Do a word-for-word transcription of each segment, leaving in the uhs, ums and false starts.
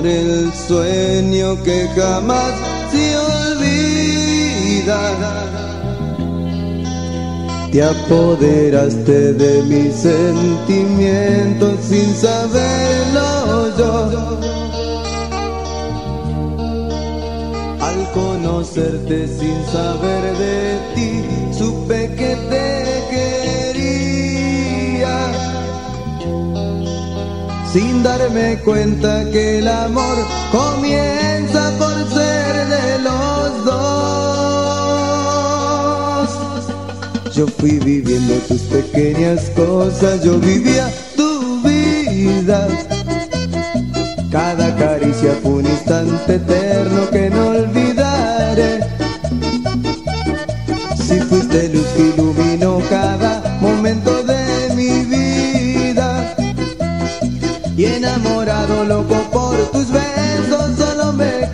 por el sueño que jamás se olvida. Te apoderaste de mis sentimientos sin saberlo yo. Al conocerte sin saber de ti, supe que te quería, sin darme cuenta que el amor comienza por ser de los dos. Yo fui viviendo tus pequeñas cosas, yo vivía tu vida. Cada caricia fue un instante eterno que no olvidaré. Si fuiste luz que iluminó cada momento de mi vida, y enamorado loco por tus besos solo me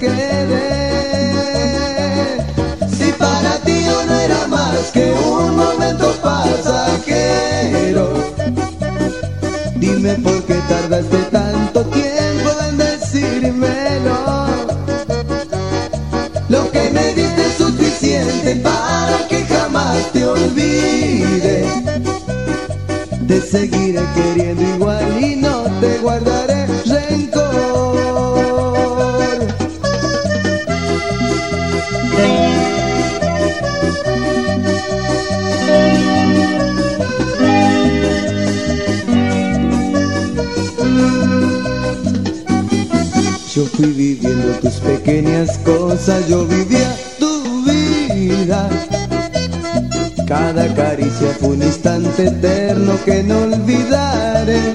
quedé. Si para ti yo no era más que un momento pasajero, dime por qué tardaste tanto tiempo en decírmelo. Lo que me diste es suficiente para que jamás te olvide. Te seguiré queriendo igual y no te guardaré rencor. Yo fui viviendo tus pequeñas cosas, yo vivía tu vida. Cada caricia fue un instante eterno que no olvidaré.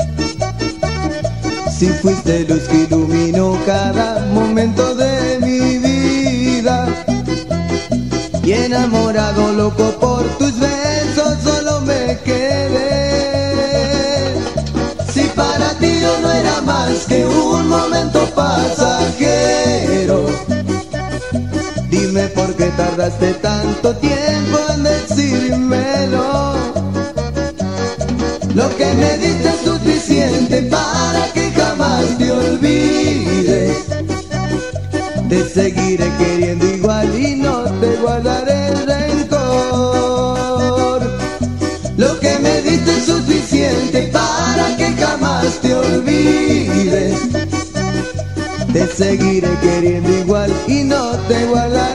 Si fuiste luz que iluminó cada momento de mi vida, y enamorado loco por tus besos solo me quedé. Si para ti yo no era más que un momento pasajero, dime por qué tardaste tanto tiempo en decírmelo. Lo que me diste es suficiente para que jamás te olvides. Te seguiré queriendo igual y no te guardaré rencor. Lo que me diste es suficiente para que jamás te olvides. Te seguiré queriendo igual y no te guardaré.